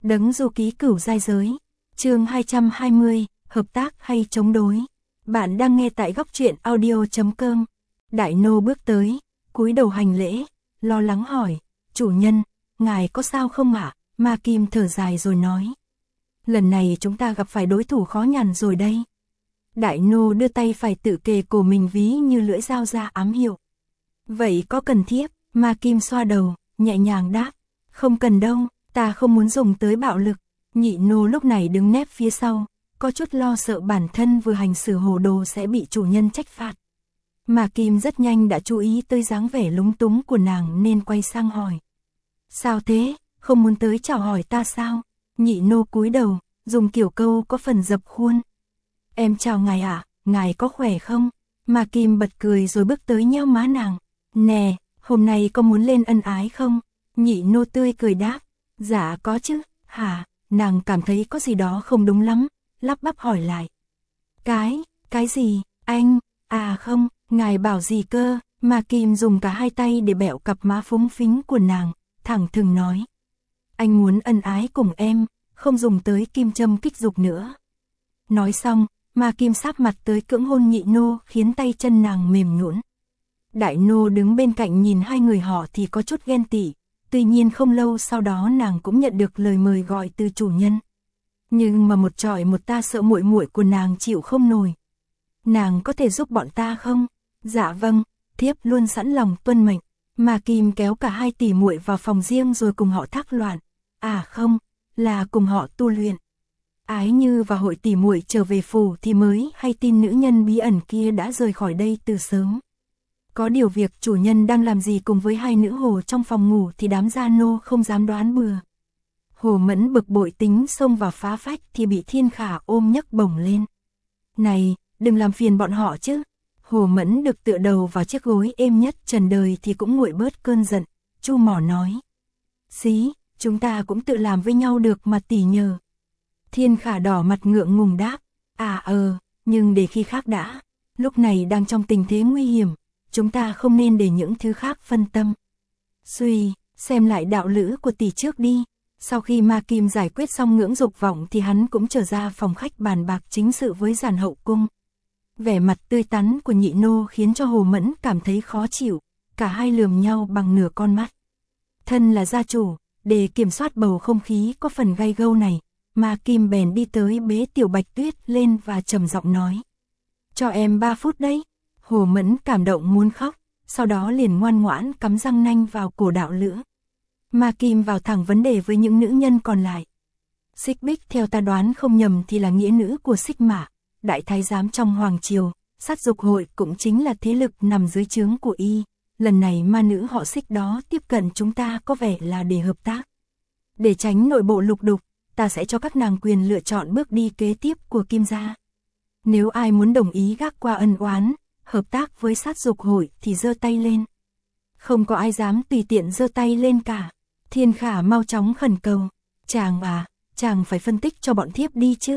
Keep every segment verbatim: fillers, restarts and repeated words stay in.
Đấng du ký cửu giai giới. Chương hai trăm hai mươi, hợp tác hay chống đối. Bạn đang nghe tại góc truyện audio chấm com. Đại nô bước tới, cúi đầu hành lễ, lo lắng hỏi, chủ nhân, ngài có sao không ạ? Ma Kim thở dài rồi nói, lần này chúng ta gặp phải đối thủ khó nhằn rồi đây. Đại nô đưa tay phải tự kề cổ mình ví như lưỡi dao ra ám hiệu. Vậy có cần thiết? Ma Kim xoa đầu, nhẹ nhàng đáp, không cần đâu, ta không muốn dùng tới bạo lực. Nhị nô lúc này đứng nép phía sau, có chút lo sợ bản thân vừa hành xử hồ đồ sẽ bị chủ nhân trách phạt. Ma Kim rất nhanh đã chú ý tới dáng vẻ lúng túng của nàng nên quay sang hỏi. Sao thế, không muốn tới chào hỏi ta sao? Nhị nô cúi đầu, dùng kiểu câu có phần dập khuôn. Em chào ngài ạ, à, ngài có khỏe không? Ma Kim bật cười rồi bước tới nheo má nàng. Nè, hôm nay có muốn lên ân ái không? Nhị nô tươi cười đáp. Dạ có chứ, hả? Nàng cảm thấy có gì đó không đúng lắm, lắp bắp hỏi lại. Cái, cái gì, anh, à không, ngài bảo gì cơ? Ma Kim dùng cả hai tay để bẹo cặp má phúng phính của nàng, thẳng thừng nói. Anh muốn ân ái cùng em, không dùng tới kim châm kích dục nữa. Nói xong, Ma Kim sáp mặt tới cưỡng hôn nhị nô khiến tay chân nàng mềm nhũn. Đại nô đứng bên cạnh nhìn hai người họ thì có chút ghen tị. Tuy nhiên không lâu sau đó nàng cũng nhận được lời mời gọi từ chủ nhân. Nhưng mà một trọi một ta sợ muội muội của nàng chịu không nổi. Nàng có thể giúp bọn ta không? Dạ vâng, thiếp luôn sẵn lòng tuân mệnh. Ma Kim kéo cả hai tỷ muội vào phòng riêng rồi cùng họ thác loạn. À không, là cùng họ tu luyện. Ái Như và hội tỷ muội trở về phủ thì mới hay tin nữ nhân bí ẩn kia đã rời khỏi đây từ sớm. Có điều việc chủ nhân đang làm gì cùng với hai nữ hồ trong phòng ngủ thì đám gia nô không dám đoán bừa. Hồ Mẫn bực bội tính xông vào phá phách thì bị Thiên Khả ôm nhấc bổng lên. Này, đừng làm phiền bọn họ chứ. Hồ Mẫn được tựa đầu vào chiếc gối êm nhất trần đời thì cũng nguội bớt cơn giận. Chu Mỏ nói. Xí, chúng ta cũng tự làm với nhau được mà tỷ nhờ. Thiên Khả đỏ mặt ngượng ngùng đáp. À ờ, nhưng để khi khác đã. Lúc này đang trong tình thế nguy hiểm. Chúng ta không nên để những thứ khác phân tâm. Suy, xem lại đạo lữ của tỷ trước đi. Sau khi Ma Kim giải quyết xong ngưỡng dục vọng thì hắn cũng trở ra phòng khách bàn bạc chính sự với giàn hậu cung. Vẻ mặt tươi tắn của nhị nô khiến cho Hồ Mẫn cảm thấy khó chịu. Cả hai lườm nhau bằng nửa con mắt. Thân là gia chủ, để kiểm soát bầu không khí có phần gay gâu này, Ma Kim bèn đi tới bế Tiểu Bạch Tuyết lên và trầm giọng nói. Cho em ba phút đấy. Hồ Mẫn cảm động muốn khóc, sau đó liền ngoan ngoãn cắm răng nanh vào cổ đạo lữ. Ma Kim vào thẳng vấn đề với những nữ nhân còn lại. Xích Bích theo ta đoán không nhầm thì là nghĩa nữ của Xích Mã, đại thái giám trong hoàng triều, sát dục hội cũng chính là thế lực nằm dưới trướng của y. Lần này ma nữ họ Xích đó tiếp cận chúng ta có vẻ là để hợp tác. Để tránh nội bộ lục đục, ta sẽ cho các nàng quyền lựa chọn bước đi kế tiếp của Kim gia. Nếu ai muốn đồng ý gác qua ân oán, hợp tác với sát dục hội thì giơ tay lên. Không có ai dám tùy tiện giơ tay lên cả. Thiên Khả mau chóng khẩn cầu. Chàng à, chàng phải phân tích cho bọn thiếp đi chứ.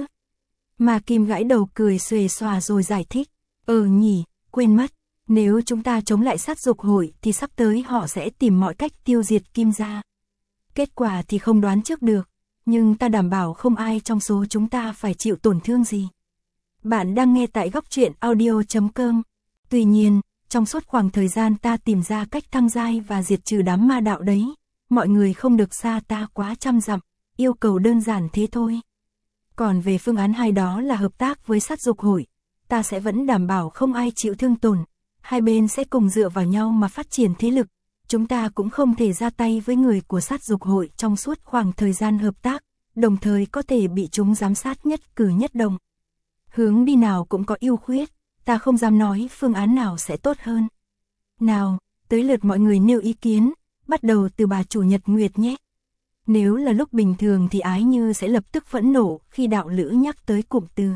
Ma Kim gãi đầu cười xuề xòa rồi giải thích. Ờ nhỉ, quên mất. Nếu chúng ta chống lại sát dục hội thì sắp tới họ sẽ tìm mọi cách tiêu diệt Kim gia. Kết quả thì không đoán trước được. Nhưng ta đảm bảo không ai trong số chúng ta phải chịu tổn thương gì. Bạn đang nghe tại góc truyện audio chấm com. Tuy nhiên, trong suốt khoảng thời gian ta tìm ra cách thăng giai và diệt trừ đám ma đạo đấy, mọi người không được xa ta quá trăm dặm, yêu cầu đơn giản thế thôi. Còn về phương án hai đó là hợp tác với sát dục hội, ta sẽ vẫn đảm bảo không ai chịu thương tổn, hai bên sẽ cùng dựa vào nhau mà phát triển thế lực, chúng ta cũng không thể ra tay với người của sát dục hội trong suốt khoảng thời gian hợp tác, đồng thời có thể bị chúng giám sát nhất cử nhất động. Hướng đi nào cũng có ưu khuyết. Ta không dám nói phương án nào sẽ tốt hơn. Nào, tới lượt mọi người nêu ý kiến, bắt đầu từ bà chủ Nhật Nguyệt nhé. Nếu là lúc bình thường thì Ái Như sẽ lập tức phẫn nộ khi đạo lữ nhắc tới cụm từ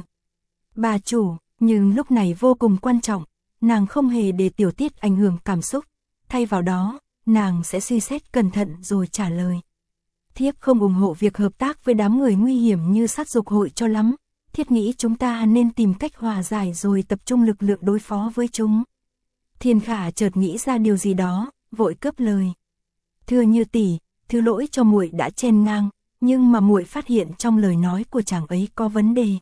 bà chủ, nhưng lúc này vô cùng quan trọng, nàng không hề để tiểu tiết ảnh hưởng cảm xúc. Thay vào đó, nàng sẽ suy xét cẩn thận rồi trả lời. Thiếp không ủng hộ việc hợp tác với đám người nguy hiểm như sát dục hội cho lắm. Thiết nghĩ chúng ta nên tìm cách hòa giải rồi tập trung lực lượng đối phó với chúng. Thiên Khả chợt nghĩ ra điều gì đó, vội cướp lời. Thưa Như tỷ, thứ lỗi cho muội đã chen ngang, nhưng mà muội phát hiện trong lời nói của chàng ấy có vấn đề.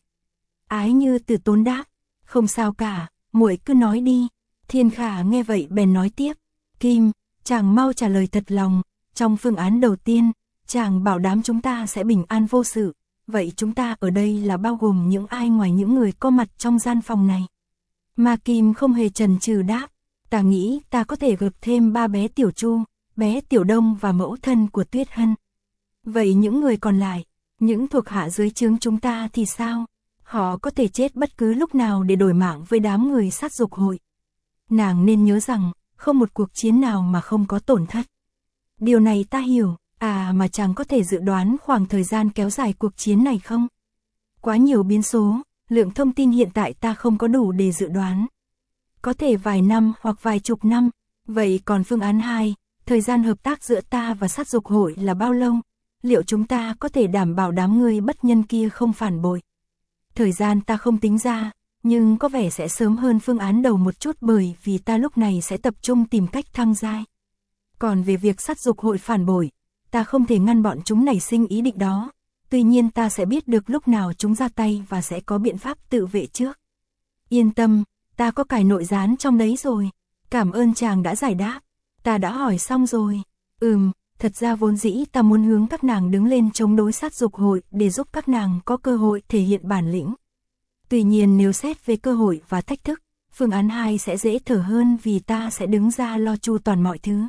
Ái Như từ tốn đáp, không sao cả, muội cứ nói đi. Thiên Khả nghe vậy bèn nói tiếp, Kim, chàng mau trả lời thật lòng, trong phương án đầu tiên, chàng bảo đảm chúng ta sẽ bình an vô sự, vậy chúng ta ở đây là bao gồm những ai ngoài những người có mặt trong gian phòng này? Ma Kim không hề chần chừ đáp, ta nghĩ ta có thể gộp thêm ba bé Tiểu Chu, bé Tiểu Đông và mẫu thân của Tuyết Hân. Vậy những người còn lại, những thuộc hạ dưới trướng chúng ta thì sao? Họ có thể chết bất cứ lúc nào để đổi mạng với đám người sát dục hội. Nàng nên nhớ rằng, không một cuộc chiến nào mà không có tổn thất. Điều này ta hiểu, à mà chàng có thể dự đoán khoảng thời gian kéo dài cuộc chiến này không? Quá nhiều biến số, lượng thông tin hiện tại ta không có đủ để dự đoán. Có thể vài năm hoặc vài chục năm, vậy còn phương án hai, thời gian hợp tác giữa ta và sát dục hội là bao lâu? Liệu chúng ta có thể đảm bảo đám người bất nhân kia không phản bội? Thời gian ta không tính ra, nhưng có vẻ sẽ sớm hơn phương án đầu một chút bởi vì ta lúc này sẽ tập trung tìm cách thăng giai. Còn về việc sát dục hội phản bội, ta không thể ngăn bọn chúng nảy sinh ý định đó, tuy nhiên ta sẽ biết được lúc nào chúng ra tay và sẽ có biện pháp tự vệ trước. Yên tâm, ta có cài nội gián trong đấy rồi. Cảm ơn chàng đã giải đáp, ta đã hỏi xong rồi. Ừm, thật ra vốn dĩ ta muốn hướng các nàng đứng lên chống đối sát dục hội để giúp các nàng có cơ hội thể hiện bản lĩnh. Tuy nhiên nếu xét về cơ hội và thách thức, phương án hai sẽ dễ thở hơn vì ta sẽ đứng ra lo chu toàn mọi thứ.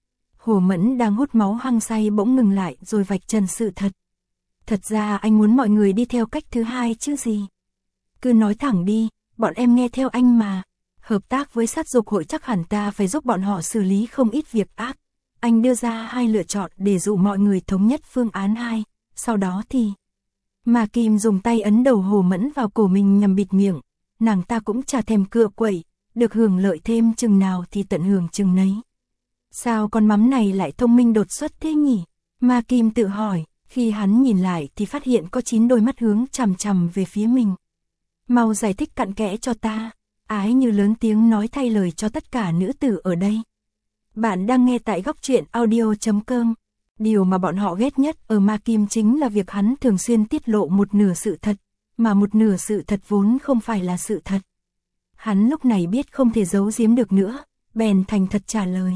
Hồ Mẫn đang hút máu hăng say bỗng ngừng lại rồi vạch trần sự thật. Thật ra anh muốn mọi người đi theo cách thứ hai chứ gì. Cứ nói thẳng đi, bọn em nghe theo anh mà. Hợp tác với sát dục hội chắc hẳn ta phải giúp bọn họ xử lý không ít việc ác. Anh đưa ra hai lựa chọn để dụ mọi người thống nhất phương án hai, sau đó thì... Mà Kim dùng tay ấn đầu Hồ Mẫn vào cổ mình nhằm bịt miệng, nàng ta cũng chả thèm cựa quậy, được hưởng lợi thêm chừng nào thì tận hưởng chừng nấy. Sao con mắm này lại thông minh đột xuất thế nhỉ? Ma Kim tự hỏi, khi hắn nhìn lại thì phát hiện có chín đôi mắt hướng chằm chằm về phía mình. Mau giải thích cặn kẽ cho ta, Ái Như lớn tiếng nói thay lời cho tất cả nữ tử ở đây. Bạn đang nghe tại góc truyện audio chấm com. Điều mà bọn họ ghét nhất ở Ma Kim chính là việc hắn thường xuyên tiết lộ một nửa sự thật, mà một nửa sự thật vốn không phải là sự thật. Hắn lúc này biết không thể giấu giếm được nữa, bèn thành thật trả lời.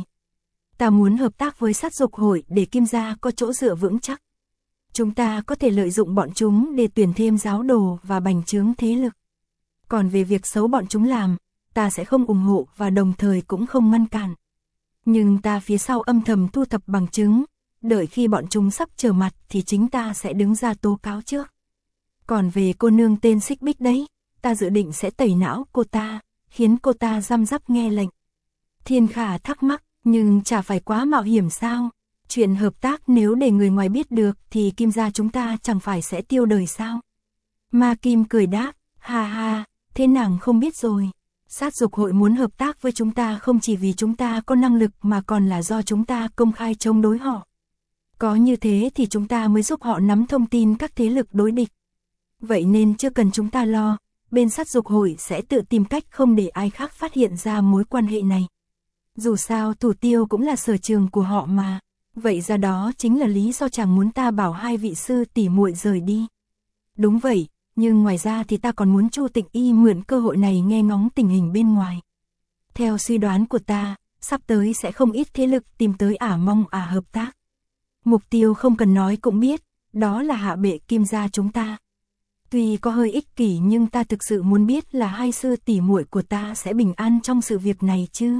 Ta muốn hợp tác với sát dục hội để Kim gia có chỗ dựa vững chắc. Chúng ta có thể lợi dụng bọn chúng để tuyển thêm giáo đồ và bành trướng thế lực. Còn về việc xấu bọn chúng làm, ta sẽ không ủng hộ và đồng thời cũng không ngăn cản. Nhưng ta phía sau âm thầm thu thập bằng chứng, đợi khi bọn chúng sắp trở mặt thì chính ta sẽ đứng ra tố cáo trước. Còn về cô nương tên Xích Bích đấy, ta dự định sẽ tẩy não cô ta, khiến cô ta răm rắp nghe lệnh. Thiên Khả thắc mắc, nhưng chả phải quá mạo hiểm sao? Chuyện hợp tác nếu để người ngoài biết được thì Kim gia chúng ta chẳng phải sẽ tiêu đời sao? Ma Kim cười đáp, ha ha, thế nàng không biết rồi. Sát dục hội muốn hợp tác với chúng ta không chỉ vì chúng ta có năng lực mà còn là do chúng ta công khai chống đối họ. Có như thế thì chúng ta mới giúp họ nắm thông tin các thế lực đối địch. Vậy nên chưa cần chúng ta lo, bên sát dục hội sẽ tự tìm cách không để ai khác phát hiện ra mối quan hệ này. Dù sao thủ tiêu cũng là sở trường của họ mà, vậy ra đó chính là lý do chàng muốn ta bảo hai vị sư tỷ muội rời đi. Đúng vậy, nhưng ngoài ra thì ta còn muốn Chu Tịnh Y mượn cơ hội này nghe ngóng tình hình bên ngoài. Theo suy đoán của ta, sắp tới sẽ không ít thế lực tìm tới ả mong ả hợp tác. Mục tiêu không cần nói cũng biết, đó là hạ bệ Kim gia chúng ta. Tuy có hơi ích kỷ nhưng ta thực sự muốn biết là hai sư tỷ muội của ta sẽ bình an trong sự việc này chứ.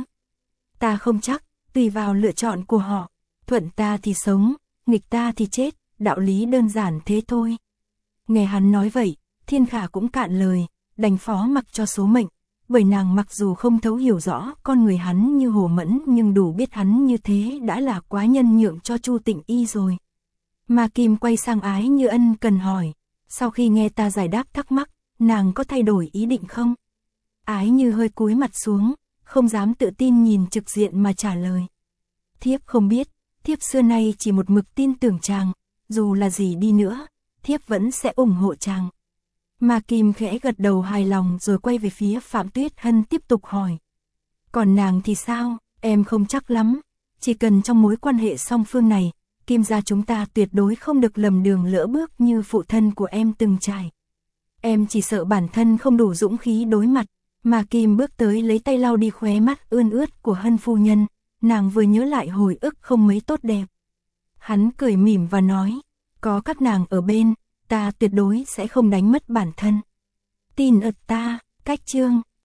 Ta không chắc, tùy vào lựa chọn của họ, thuận ta thì sống, nghịch ta thì chết, đạo lý đơn giản thế thôi. Nghe hắn nói vậy, Thiên Khả cũng cạn lời, đành phó mặc cho số mệnh, bởi nàng mặc dù không thấu hiểu rõ con người hắn như Hồ Mẫn nhưng đủ biết hắn như thế đã là quá nhân nhượng cho Chu Tịnh Y rồi. Ma Kim quay sang Ái Như ân cần hỏi, sau khi nghe ta giải đáp thắc mắc, nàng có thay đổi ý định không? Ái Như hơi cúi mặt xuống, không dám tự tin nhìn trực diện mà trả lời. Thiếp không biết, thiếp xưa nay chỉ một mực tin tưởng chàng, dù là gì đi nữa, thiếp vẫn sẽ ủng hộ chàng. Ma Kim khẽ gật đầu hài lòng rồi quay về phía Phạm Tuyết Hân tiếp tục hỏi. Còn nàng thì sao, em không chắc lắm, chỉ cần trong mối quan hệ song phương này, Kim gia chúng ta tuyệt đối không được lầm đường lỡ bước như phụ thân của em từng trải. Em chỉ sợ bản thân không đủ dũng khí đối mặt, mà Kim bước tới lấy tay lau đi khóe mắt ươn ướt của Hân phu nhân, nàng vừa nhớ lại hồi ức không mấy tốt đẹp. Hắn cười mỉm và nói, có các nàng ở bên, ta tuyệt đối sẽ không đánh mất bản thân. Tin ợt ta, cách chương.